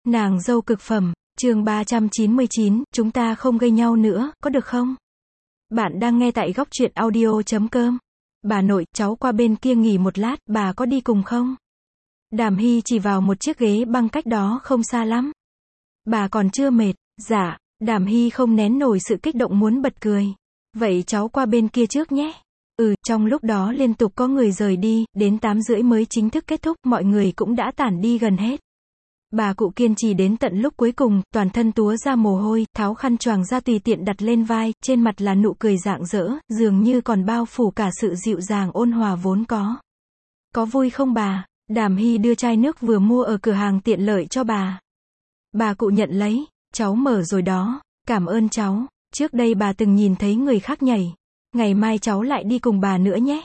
Nàng dâu cực phẩm, chương 399, chúng ta không gây nhau nữa, có được không? Bạn đang nghe tại góc truyện audio.com. Bà nội, cháu qua bên kia nghỉ một lát, bà có đi cùng không? Đàm Hy chỉ vào một chiếc ghế băng cách đó không xa lắm. Bà còn chưa mệt, dạ, Đàm Hy không nén nổi sự kích động muốn bật cười. Vậy cháu qua bên kia trước nhé. Trong lúc đó liên tục có người rời đi, đến 8:30 mới chính thức kết thúc, mọi người cũng đã tản đi gần hết. Bà cụ kiên trì đến tận lúc cuối cùng, toàn thân túa ra mồ hôi, tháo khăn choàng ra tùy tiện đặt lên vai, trên mặt là nụ cười rạng rỡ, dường như còn bao phủ cả sự dịu dàng ôn hòa vốn có. Có vui không bà? Đàm Hy đưa chai nước vừa mua ở cửa hàng tiện lợi cho bà. Bà cụ nhận lấy, cháu mở rồi đó, cảm ơn cháu, trước đây bà từng nhìn thấy người khác nhảy. Ngày mai cháu lại đi cùng bà nữa nhé.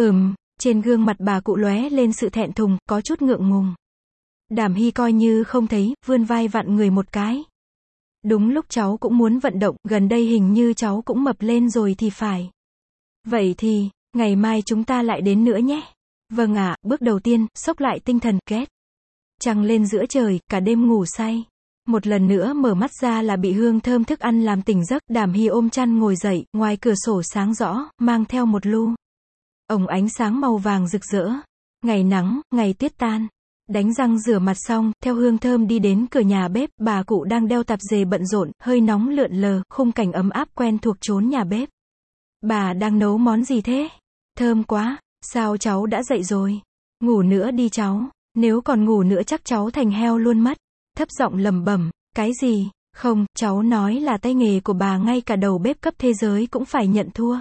Trên gương mặt bà cụ lóe lên sự thẹn thùng, có chút ngượng ngùng. Đàm Hy coi như không thấy, vươn vai vặn người một cái. Đúng lúc cháu cũng muốn vận động, gần đây hình như cháu cũng mập lên rồi thì phải. Vậy thì, ngày mai chúng ta lại đến nữa nhé. Vâng ạ, bước đầu tiên, xốc lại tinh thần, kết. Trăng lên giữa trời, cả đêm ngủ say. Một lần nữa mở mắt ra là bị hương thơm thức ăn làm tỉnh giấc, Đàm Hy ôm chăn ngồi dậy, ngoài cửa sổ sáng rõ, mang theo một lu ống ánh sáng màu vàng rực rỡ. Ngày nắng, ngày tuyết tan. Đánh răng rửa mặt xong, theo hương thơm đi đến cửa nhà bếp, bà cụ đang đeo tạp dề bận rộn, hơi nóng lượn lờ, khung cảnh ấm áp quen thuộc chốn nhà bếp. Bà đang nấu món gì thế? Thơm quá, sao cháu đã dậy rồi? Ngủ nữa đi cháu, nếu còn ngủ nữa chắc cháu thành heo luôn mất. Thấp giọng lẩm bẩm, cái gì? Không, cháu nói là tay nghề của bà ngay cả đầu bếp cấp thế giới cũng phải nhận thua.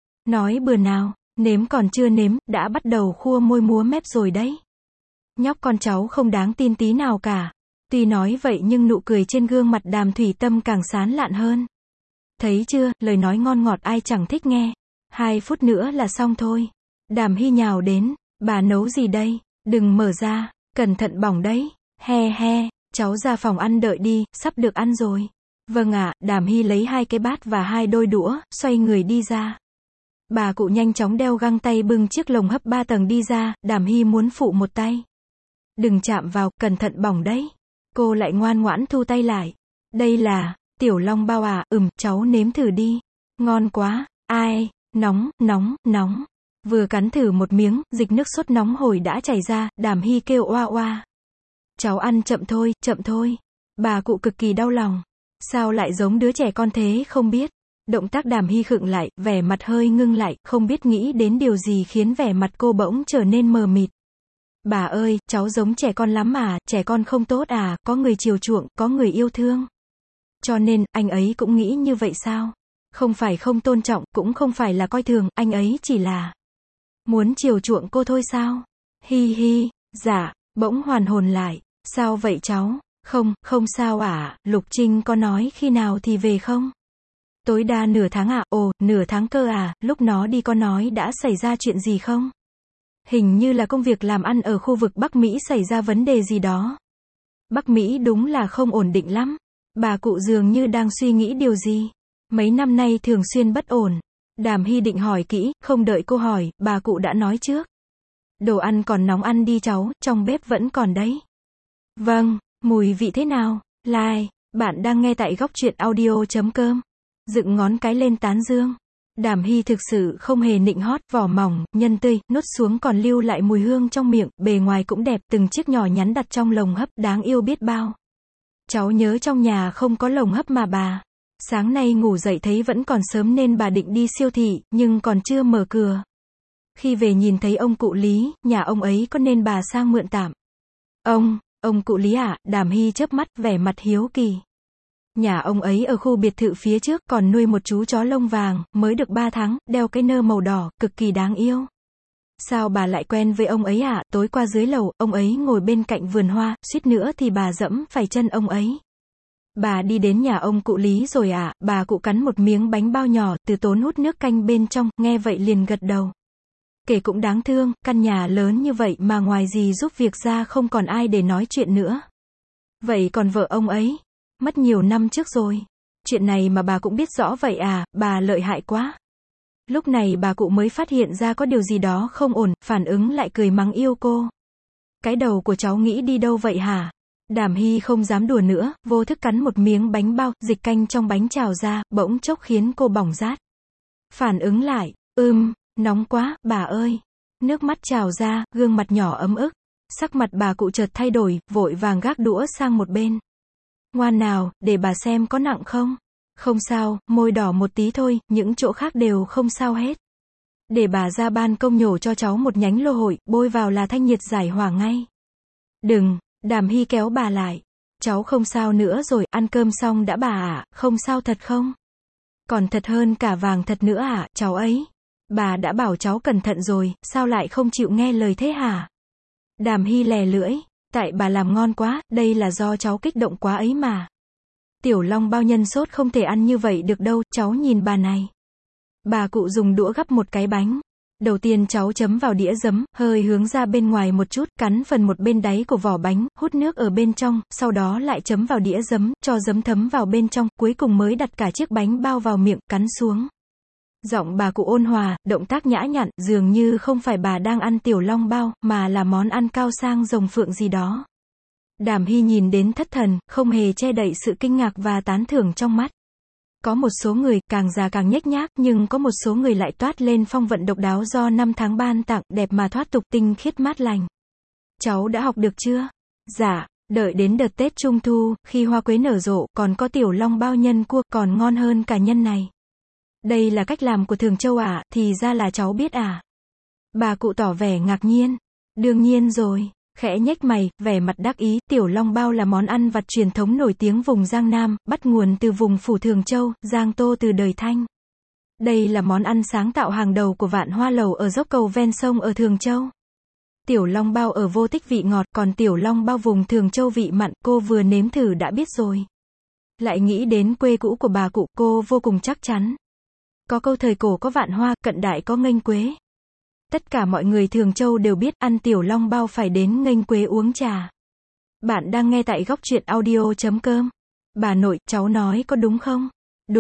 Nói bừa nào, nếm còn chưa nếm, đã bắt đầu khua môi múa mép rồi đấy. Nhóc con cháu không đáng tin tí nào cả. Tuy nói vậy nhưng nụ cười trên gương mặt Đàm Thủy Tâm càng sán lạn hơn. Thấy chưa, lời nói ngon ngọt ai chẳng thích nghe. 2 phút nữa là xong thôi. Đàm Hy nhào đến, bà nấu gì đây? Đừng mở ra, cẩn thận bỏng đấy. He he. Cháu ra phòng ăn đợi đi, sắp được ăn rồi. Vâng ạ, Đàm Hy lấy 2 cái bát và 2 đôi đũa, xoay người đi ra. Bà cụ nhanh chóng đeo găng tay bưng chiếc lồng hấp 3 tầng đi ra, Đàm Hy muốn phụ một tay. Đừng chạm vào, cẩn thận bỏng đấy. Cô lại ngoan ngoãn thu tay lại. Đây là, tiểu long bao à, cháu nếm thử đi. Ngon quá, ai, nóng, nóng, nóng. Vừa cắn thử một miếng, dịch nước sốt nóng hổi đã chảy ra, Đàm Hy kêu oa oa. Cháu ăn chậm thôi, chậm thôi. Bà cụ cực kỳ đau lòng. Sao lại giống đứa trẻ con thế không biết. Động tác Đàm Hy khựng lại, vẻ mặt hơi ngưng lại, không biết nghĩ đến điều gì khiến vẻ mặt cô bỗng trở nên mờ mịt. Bà ơi, cháu giống trẻ con lắm à, trẻ con không tốt à, có người chiều chuộng, có người yêu thương. Cho nên, anh ấy cũng nghĩ như vậy sao? Không phải không tôn trọng, cũng không phải là coi thường, anh ấy chỉ là muốn chiều chuộng cô thôi sao? Hi hi, dạ, bỗng hoàn hồn lại. Sao vậy cháu? Không sao à, Lục Trinh có nói khi nào thì về không? Tối đa nửa tháng à, nửa tháng cơ à, lúc nó đi có nói đã xảy ra chuyện gì không? Hình như là công việc làm ăn ở khu vực Bắc Mỹ xảy ra vấn đề gì đó. Bắc Mỹ đúng là không ổn định lắm. Bà cụ dường như đang suy nghĩ điều gì. Mấy năm nay thường xuyên bất ổn. Đàm Hy định hỏi kỹ, không đợi cô hỏi, bà cụ đã nói trước. Đồ ăn còn nóng ăn đi cháu, trong bếp vẫn còn đấy. Vâng, mùi vị thế nào? Like, bạn đang nghe tại góc truyện audio.com. Dựng ngón cái lên tán dương. Đàm Hy thực sự không hề nịnh hót, vỏ mỏng, nhân tươi, nuốt xuống còn lưu lại mùi hương trong miệng, bề ngoài cũng đẹp, từng chiếc nhỏ nhắn đặt trong lồng hấp, đáng yêu biết bao. Cháu nhớ trong nhà không có lồng hấp mà bà. Sáng nay ngủ dậy thấy vẫn còn sớm nên bà định đi siêu thị, nhưng còn chưa mở cửa. Khi về nhìn thấy ông cụ Lý, nhà ông ấy có nên bà sang mượn tạm. Ông cụ Lý à, Đàm Hy chớp mắt, vẻ mặt hiếu kỳ. Nhà ông ấy ở khu biệt thự phía trước còn nuôi một chú chó lông vàng, mới được 3 tháng, đeo cái nơ màu đỏ, cực kỳ đáng yêu. Sao bà lại quen với ông ấy à? Tối qua dưới lầu, ông ấy ngồi bên cạnh vườn hoa, suýt nữa thì bà dẫm phải chân ông ấy. Bà đi đến nhà ông cụ Lý rồi à? Bà cụ cắn một miếng bánh bao nhỏ, từ tốn hút nước canh bên trong, nghe vậy liền gật đầu. Kể cũng đáng thương, căn nhà lớn như vậy mà ngoài gì giúp việc ra không còn ai để nói chuyện nữa. Vậy còn vợ ông ấy? Mất nhiều năm trước rồi. Chuyện này mà bà cũng biết rõ vậy à, bà lợi hại quá. Lúc này bà cụ mới phát hiện ra có điều gì đó không ổn, phản ứng lại cười mắng yêu cô. Cái đầu của cháu nghĩ đi đâu vậy hả? Đàm Hy không dám đùa nữa, vô thức cắn một miếng bánh bao, dịch canh trong bánh trào ra, bỗng chốc khiến cô bỏng rát. Phản ứng lại, nóng quá, bà ơi. Nước mắt trào ra, gương mặt nhỏ ấm ức. Sắc mặt bà cụ chợt thay đổi, vội vàng gác đũa sang một bên. Ngoan nào, để bà xem có nặng không? Không sao, môi đỏ một tí thôi, những chỗ khác đều không sao hết. Để bà ra ban công nhổ cho cháu một nhánh lô hội, bôi vào là thanh nhiệt giải hỏa ngay. Đừng, Đàm Hy kéo bà lại. Cháu không sao nữa rồi, ăn cơm xong đã bà ạ, không sao thật không? Còn thật hơn cả vàng thật nữa ạ, cháu ấy. Bà đã bảo cháu cẩn thận rồi, sao lại không chịu nghe lời thế hả? Đàm Hy lè lưỡi, tại bà làm ngon quá, đây là do cháu kích động quá ấy mà. Tiểu Long bao nhân sốt không thể ăn như vậy được đâu, cháu nhìn bà này. Bà cụ dùng đũa gắp một cái bánh. Đầu tiên cháu chấm vào đĩa giấm, hơi hướng ra bên ngoài một chút, cắn phần một bên đáy của vỏ bánh, hút nước ở bên trong, sau đó lại chấm vào đĩa giấm, cho giấm thấm vào bên trong, cuối cùng mới đặt cả chiếc bánh bao vào miệng, cắn xuống. Giọng bà cụ ôn hòa, động tác nhã nhặn, dường như không phải bà đang ăn tiểu long bao, mà là món ăn cao sang rồng phượng gì đó. Đàm Hy nhìn đến thất thần, không hề che đậy sự kinh ngạc và tán thưởng trong mắt. Có một số người, càng già càng nhếch nhác, nhưng có một số người lại toát lên phong vận độc đáo do năm tháng ban tặng, đẹp mà thoát tục, tinh khiết mát lành. Cháu đã học được chưa? Dạ, đợi đến đợt Tết Trung Thu, khi hoa quế nở rộ, còn có tiểu long bao nhân cua, còn ngon hơn cả nhân này. Đây là cách làm của Thường Châu à, thì ra là cháu biết à? Bà cụ tỏ vẻ ngạc nhiên. Đương nhiên rồi. Khẽ nhếch mày, vẻ mặt đắc ý, tiểu long bao là món ăn vặt truyền thống nổi tiếng vùng Giang Nam, bắt nguồn từ vùng phủ Thường Châu, Giang Tô từ đời Thanh. Đây là món ăn sáng tạo hàng đầu của Vạn Hoa Lầu ở dốc cầu ven sông ở Thường Châu. Tiểu long bao ở Vô Tích vị ngọt, còn tiểu long bao vùng Thường Châu vị mặn, cô vừa nếm thử đã biết rồi. Lại nghĩ đến quê cũ của bà cụ, cô vô cùng chắc chắn. Có câu thời cổ có vạn hoa, cận đại có nghênh quế. Tất cả mọi người Thường Châu đều biết ăn tiểu long bao phải đến nghênh quế uống trà. Bạn đang nghe tại góc truyện audio.com. Bà nội, cháu nói có đúng không?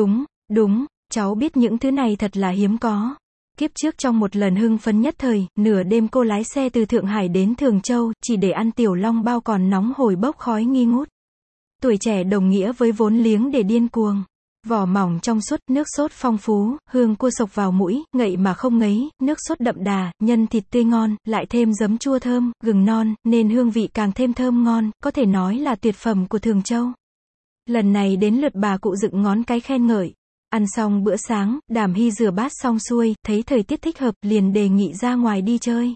Đúng, cháu biết những thứ này thật là hiếm có. Kiếp trước trong một lần hưng phấn nhất thời, nửa đêm cô lái xe từ Thượng Hải đến Thường Châu, chỉ để ăn tiểu long bao còn nóng hổi bốc khói nghi ngút. Tuổi trẻ đồng nghĩa với vốn liếng để điên cuồng. Vỏ mỏng trong suốt, nước sốt phong phú, hương cua sộc vào mũi, ngậy mà không ngấy, nước sốt đậm đà, nhân thịt tươi ngon, lại thêm giấm chua thơm, gừng non, nên hương vị càng thêm thơm ngon, có thể nói là tuyệt phẩm của Thường Châu. Lần này đến lượt bà cụ dựng ngón cái khen ngợi. Ăn xong bữa sáng, Đàm Hy rửa bát xong xuôi, thấy thời tiết thích hợp, liền đề nghị ra ngoài đi chơi.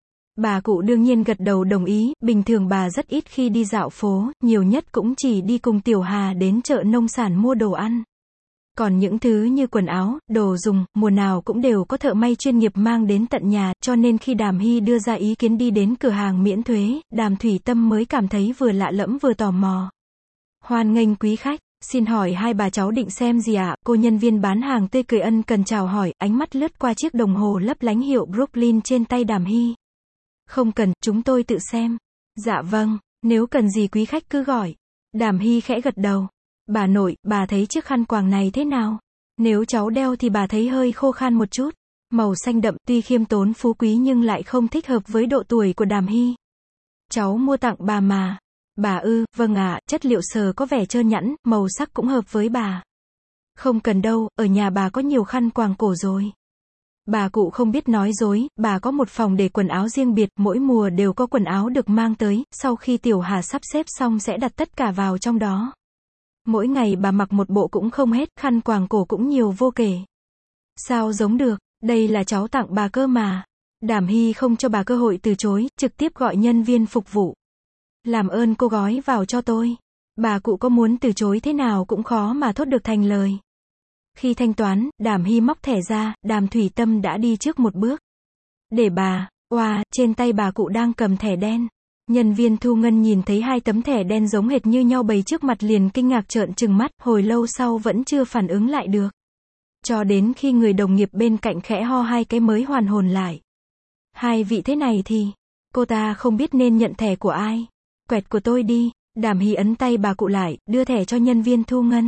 Bà cụ đương nhiên gật đầu đồng ý, bình thường bà rất ít khi đi dạo phố, nhiều nhất cũng chỉ đi cùng Tiểu Hà đến chợ nông sản mua đồ ăn. Còn những thứ như quần áo, đồ dùng, mùa nào cũng đều có thợ may chuyên nghiệp mang đến tận nhà, cho nên khi Đàm Hy đưa ra ý kiến đi đến cửa hàng miễn thuế, Đàm Thủy Tâm mới cảm thấy vừa lạ lẫm vừa tò mò. Hoan nghênh quý khách, xin hỏi hai bà cháu định xem gì ạ? Cô nhân viên bán hàng tươi cười ân cần chào hỏi, ánh mắt lướt qua chiếc đồng hồ lấp lánh hiệu Brooklyn trên tay Đàm Hy. Không cần, chúng tôi tự xem. Dạ vâng, nếu cần gì quý khách cứ gọi. Đàm Hy khẽ gật đầu. Bà nội, bà thấy chiếc khăn quàng này thế nào? Nếu cháu đeo thì bà thấy hơi khô khan một chút. Màu xanh đậm, tuy khiêm tốn phú quý nhưng lại không thích hợp với độ tuổi của Đàm Hy. Cháu mua tặng bà mà. Bà vâng ạ, chất liệu sờ có vẻ trơn nhẵn, màu sắc cũng hợp với bà. Không cần đâu, ở nhà bà có nhiều khăn quàng cổ rồi. Bà cụ không biết nói dối, bà có một phòng để quần áo riêng biệt, mỗi mùa đều có quần áo được mang tới, sau khi Tiểu Hà sắp xếp xong sẽ đặt tất cả vào trong đó. Mỗi ngày bà mặc một bộ cũng không hết, khăn quàng cổ cũng nhiều vô kể. Sao giống được, đây là cháu tặng bà cơ mà. Đàm Hy không cho bà cơ hội từ chối, trực tiếp gọi nhân viên phục vụ. Làm ơn cô gói vào cho tôi. Bà cụ có muốn từ chối thế nào cũng khó mà thốt được thành lời. Khi thanh toán, Đàm Hy móc thẻ ra, Đàm Thủy Tâm đã đi trước một bước. Để bà, trên tay bà cụ đang cầm thẻ đen. Nhân viên thu ngân nhìn thấy hai tấm thẻ đen giống hệt như nhau bày trước mặt liền kinh ngạc trợn trừng mắt, hồi lâu sau vẫn chưa phản ứng lại được. Cho đến khi người đồng nghiệp bên cạnh khẽ ho hai cái mới hoàn hồn lại. Hai vị thế này thì, cô ta không biết nên nhận thẻ của ai. Quẹt của tôi đi. Đàm Hy ấn tay bà cụ lại, đưa thẻ cho nhân viên thu ngân.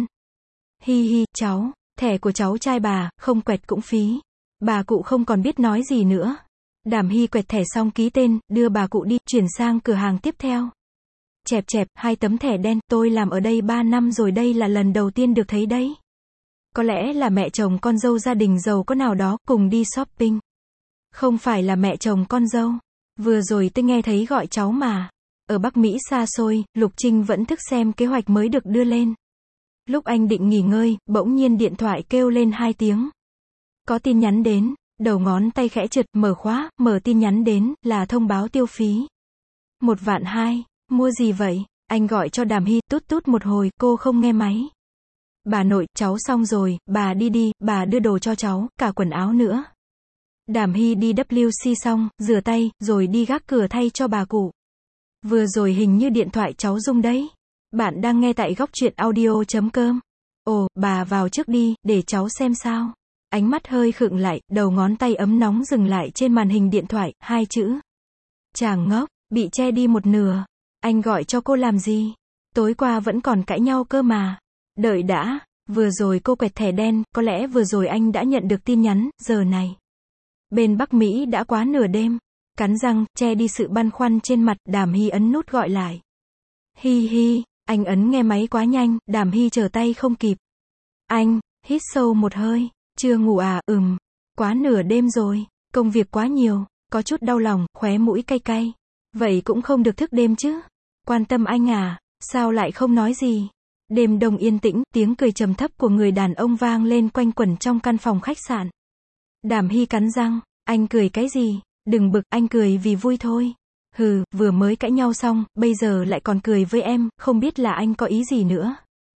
Hi, cháu, thẻ của cháu trai bà, không quẹt cũng phí. Bà cụ không còn biết nói gì nữa. Đàm Hy quẹt thẻ xong ký tên, đưa bà cụ đi, chuyển sang cửa hàng tiếp theo. Chẹp chẹp, 2 tấm thẻ đen, tôi làm ở đây 3 năm rồi, đây là lần đầu tiên được thấy đấy. Có lẽ là mẹ chồng con dâu gia đình giàu có nào đó, cùng đi shopping. Không phải là mẹ chồng con dâu. Vừa rồi tôi nghe thấy gọi cháu mà. Ở Bắc Mỹ xa xôi, Lục Trinh vẫn thức xem kế hoạch mới được đưa lên. Lúc anh định nghỉ ngơi, bỗng nhiên điện thoại kêu lên 2 tiếng. Có tin nhắn đến, đầu ngón tay khẽ trượt, mở khóa, mở tin nhắn đến, là thông báo tiêu phí. 1.200.000, mua gì vậy? Anh gọi cho Đàm Hy, tút tút một hồi, cô không nghe máy. Bà nội, cháu xong rồi, bà đi đi, bà đưa đồ cho cháu, cả quần áo nữa. Đàm Hy đi WC xong, rửa tay, rồi đi gác cửa thay cho bà cụ. Vừa rồi hình như điện thoại cháu rung đấy. Bạn đang nghe tại góc truyện audio.com. Ồ, bà vào trước đi, để cháu xem sao. Ánh mắt hơi khựng lại, đầu ngón tay ấm nóng dừng lại trên màn hình điện thoại, 2 chữ. Chàng ngốc, bị che đi một nửa. Anh gọi cho cô làm gì? Tối qua vẫn còn cãi nhau cơ mà. Đợi đã, vừa rồi cô quẹt thẻ đen, có lẽ vừa rồi anh đã nhận được tin nhắn, giờ này. Bên Bắc Mỹ đã quá nửa đêm. Cắn răng, che đi sự băn khoăn trên mặt, Đàm Hy ấn nút gọi lại. Hi hi, anh ấn nghe máy quá nhanh, Đàm Hy trở tay không kịp. Anh, hít sâu một hơi, chưa ngủ à, quá nửa đêm rồi, công việc quá nhiều, có chút đau lòng, khóe mũi cay cay. Vậy cũng không được thức đêm chứ. Quan tâm anh à, sao lại không nói gì. Đêm đông yên tĩnh, tiếng cười trầm thấp của người đàn ông vang lên quanh quẩn trong căn phòng khách sạn. Đàm Hy cắn răng, anh cười cái gì? Đừng bực, anh cười vì vui thôi. Hừ, vừa mới cãi nhau xong, bây giờ lại còn cười với em, không biết là anh có ý gì nữa.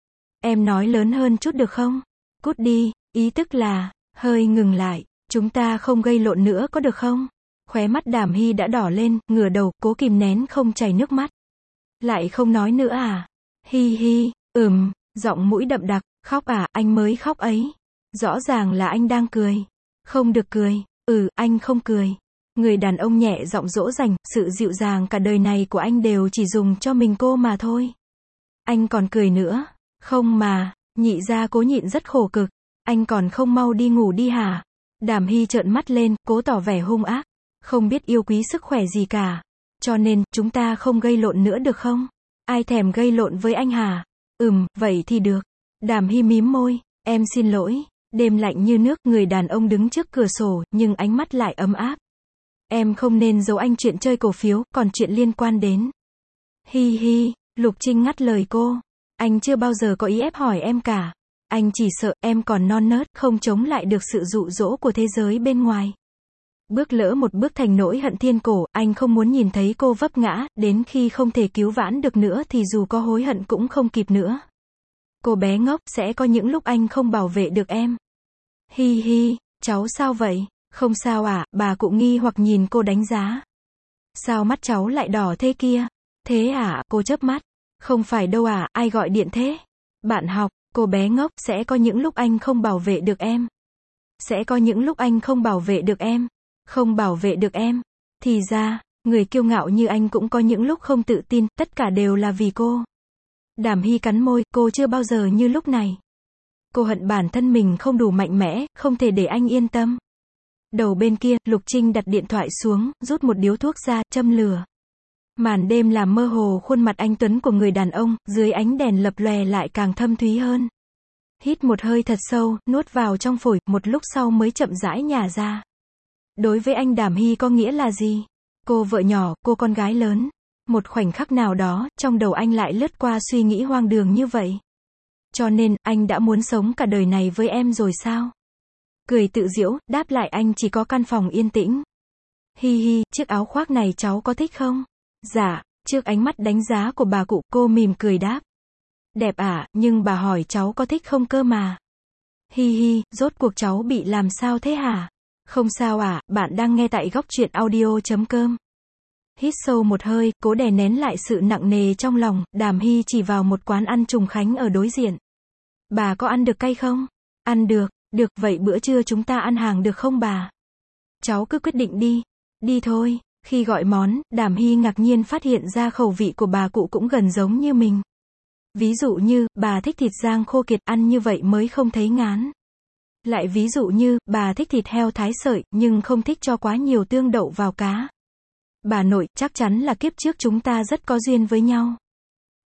Em nói lớn hơn chút được không? Cút đi, ý tức là, hơi ngừng lại, chúng ta không gây lộn nữa có được không? Khóe mắt Đàm Hy đã đỏ lên, ngửa đầu, cố kìm nén không chảy nước mắt. Lại không nói nữa à? Hi hi, giọng mũi đậm đặc, khóc à, anh mới khóc ấy. Rõ ràng là anh đang cười. Không được cười, anh không cười. Người đàn ông nhẹ giọng dỗ dành, sự dịu dàng cả đời này của anh đều chỉ dùng cho mình cô mà thôi. Anh còn cười nữa, không mà, nhị gia cố nhịn rất khổ cực, anh còn không mau đi ngủ đi hả? Đàm Hy trợn mắt lên, cố tỏ vẻ hung ác, không biết yêu quý sức khỏe gì cả. Cho nên, chúng ta không gây lộn nữa được không? Ai thèm gây lộn với anh hả? Vậy thì được. Đàm Hy mím môi, em xin lỗi. Đêm lạnh như nước, người đàn ông đứng trước cửa sổ, nhưng ánh mắt lại ấm áp. Em không nên giấu anh chuyện chơi cổ phiếu, còn chuyện liên quan đến. Hi hi, Lục Trinh ngắt lời cô. Anh chưa bao giờ có ý ép hỏi em cả. Anh chỉ sợ em còn non nớt, không chống lại được sự dụ dỗ của thế giới bên ngoài. Bước lỡ một bước thành nỗi hận thiên cổ, anh không muốn nhìn thấy cô vấp ngã, đến khi không thể cứu vãn được nữa thì dù có hối hận cũng không kịp nữa. Cô bé ngốc, sẽ có những lúc anh không bảo vệ được em. Hi hi, cháu sao vậy? Không sao à, bà cụ nghi hoặc nhìn cô đánh giá. Sao mắt cháu lại đỏ thế kia? Thế à, cô chớp mắt. Không phải đâu à, ai gọi điện thế? Bạn học, cô bé ngốc, sẽ có những lúc anh không bảo vệ được em. Sẽ có những lúc anh không bảo vệ được em. Không bảo vệ được em. Thì ra, người kiêu ngạo như anh cũng có những lúc không tự tin, tất cả đều là vì cô. Đàm Hy cắn môi, cô chưa bao giờ như lúc này. Cô hận bản thân mình không đủ mạnh mẽ, không thể để anh yên tâm. Đầu bên kia, Lục Trinh đặt điện thoại xuống, rút một điếu thuốc ra, châm lửa. Màn đêm làm mơ hồ khuôn mặt anh tuấn của người đàn ông, dưới ánh đèn lập lòe lại càng thâm thúy hơn. Hít một hơi thật sâu, nuốt vào trong phổi, một lúc sau mới chậm rãi nhả ra. Đối với anh Đàm Hy có nghĩa là gì? Cô vợ nhỏ, cô con gái lớn. Một khoảnh khắc nào đó, trong đầu anh lại lướt qua suy nghĩ hoang đường như vậy. Cho nên, anh đã muốn sống cả đời này với em rồi sao? Cười tự giễu, đáp lại anh chỉ có căn phòng yên tĩnh. Hi hi, chiếc áo khoác này cháu có thích không? Dạ, trước ánh mắt đánh giá của bà cụ, cô mỉm cười đáp. Đẹp à, nhưng bà hỏi cháu có thích không cơ mà. Hi hi, rốt cuộc cháu bị làm sao thế hả? Không sao à, bạn đang nghe tại góc truyện audio.com. Hít sâu một hơi, cố đè nén lại sự nặng nề trong lòng, Đàm Hy chỉ vào một quán ăn trùng khánh ở đối diện. Bà có ăn được cay không? Ăn được, vậy bữa trưa chúng ta ăn hàng được không bà? Cháu cứ quyết định đi. Đi thôi. Khi gọi món, Đàm Hy ngạc nhiên phát hiện ra khẩu vị của bà cụ cũng gần giống như mình. Ví dụ như, bà thích thịt rang khô kiệt, ăn như vậy mới không thấy ngán. Lại ví dụ như, bà thích thịt heo thái sợi, nhưng không thích cho quá nhiều tương đậu vào cá. Bà nội, chắc chắn là kiếp trước chúng ta rất có duyên với nhau.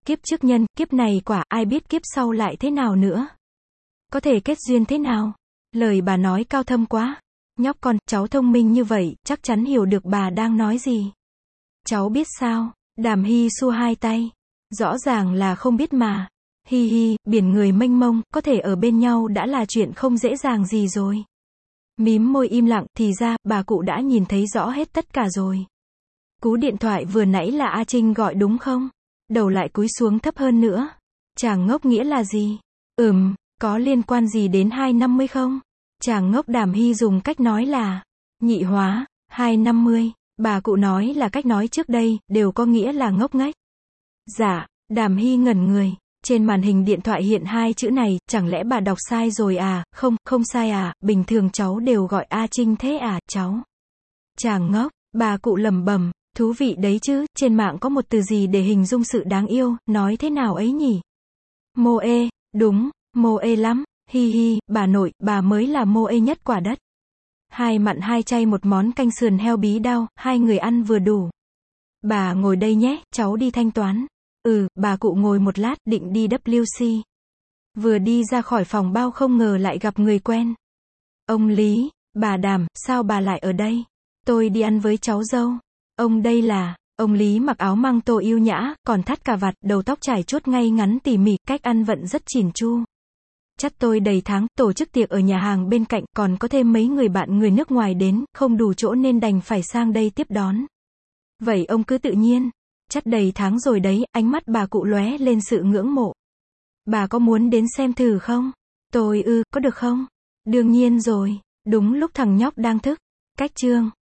Kiếp trước nhân, kiếp này quả, ai biết kiếp sau lại thế nào nữa. Có thể kết duyên thế nào? Lời bà nói cao thâm quá. Nhóc con, cháu thông minh như vậy, chắc chắn hiểu được bà đang nói gì. Cháu biết sao? Đàm Hy xua hai tay. Rõ ràng là không biết mà. Hi hi, biển người mênh mông, có thể ở bên nhau đã là chuyện không dễ dàng gì rồi. Mím môi im lặng, thì ra, bà cụ đã nhìn thấy rõ hết tất cả rồi. Cú điện thoại vừa nãy là A Trinh gọi đúng không? Đầu lại cúi xuống thấp hơn nữa. Chàng ngốc nghĩa là gì? Có liên quan gì đến 250 không? Chàng ngốc. Đàm Hy dùng cách nói là nhị hóa, 250. Bà cụ nói là cách nói trước đây, đều có nghĩa là ngốc nghếch. Dạ, Đàm Hy ngẩn người. Trên màn hình điện thoại hiện hai chữ này, chẳng lẽ bà đọc sai rồi à? Không sai à, bình thường cháu đều gọi A Trinh thế à, cháu. Chàng ngốc, bà cụ lẩm bẩm, thú vị đấy chứ, trên mạng có một từ gì để hình dung sự đáng yêu, nói thế nào ấy nhỉ? Mô ê, đúng, mô ê lắm, hi hi, bà nội, bà mới là mô ê nhất quả đất. Hai mặn hai chay một món canh sườn heo bí đao, hai người ăn vừa đủ. Bà ngồi đây nhé, cháu đi thanh toán. Bà cụ ngồi một lát, định đi WC. Vừa đi ra khỏi phòng bao không ngờ lại gặp người quen. Ông Lý, bà Đàm, sao bà lại ở đây? Tôi đi ăn với cháu dâu. Ông đây là, ông Lý mặc áo măng tô yêu nhã, còn thắt cà vạt, đầu tóc trải chuốt ngay ngắn tỉ mỉ, cách ăn vận rất chỉn chu. Chắc tôi đầy tháng, tổ chức tiệc ở nhà hàng bên cạnh, còn có thêm mấy người bạn người nước ngoài đến, không đủ chỗ nên đành phải sang đây tiếp đón. Vậy ông cứ tự nhiên. Chắc đầy tháng rồi đấy, ánh mắt bà cụ lóe lên sự ngưỡng mộ. Bà có muốn đến xem thử không? Tôi có được không? Đương nhiên rồi, đúng lúc thằng nhóc đang thức. Cách chương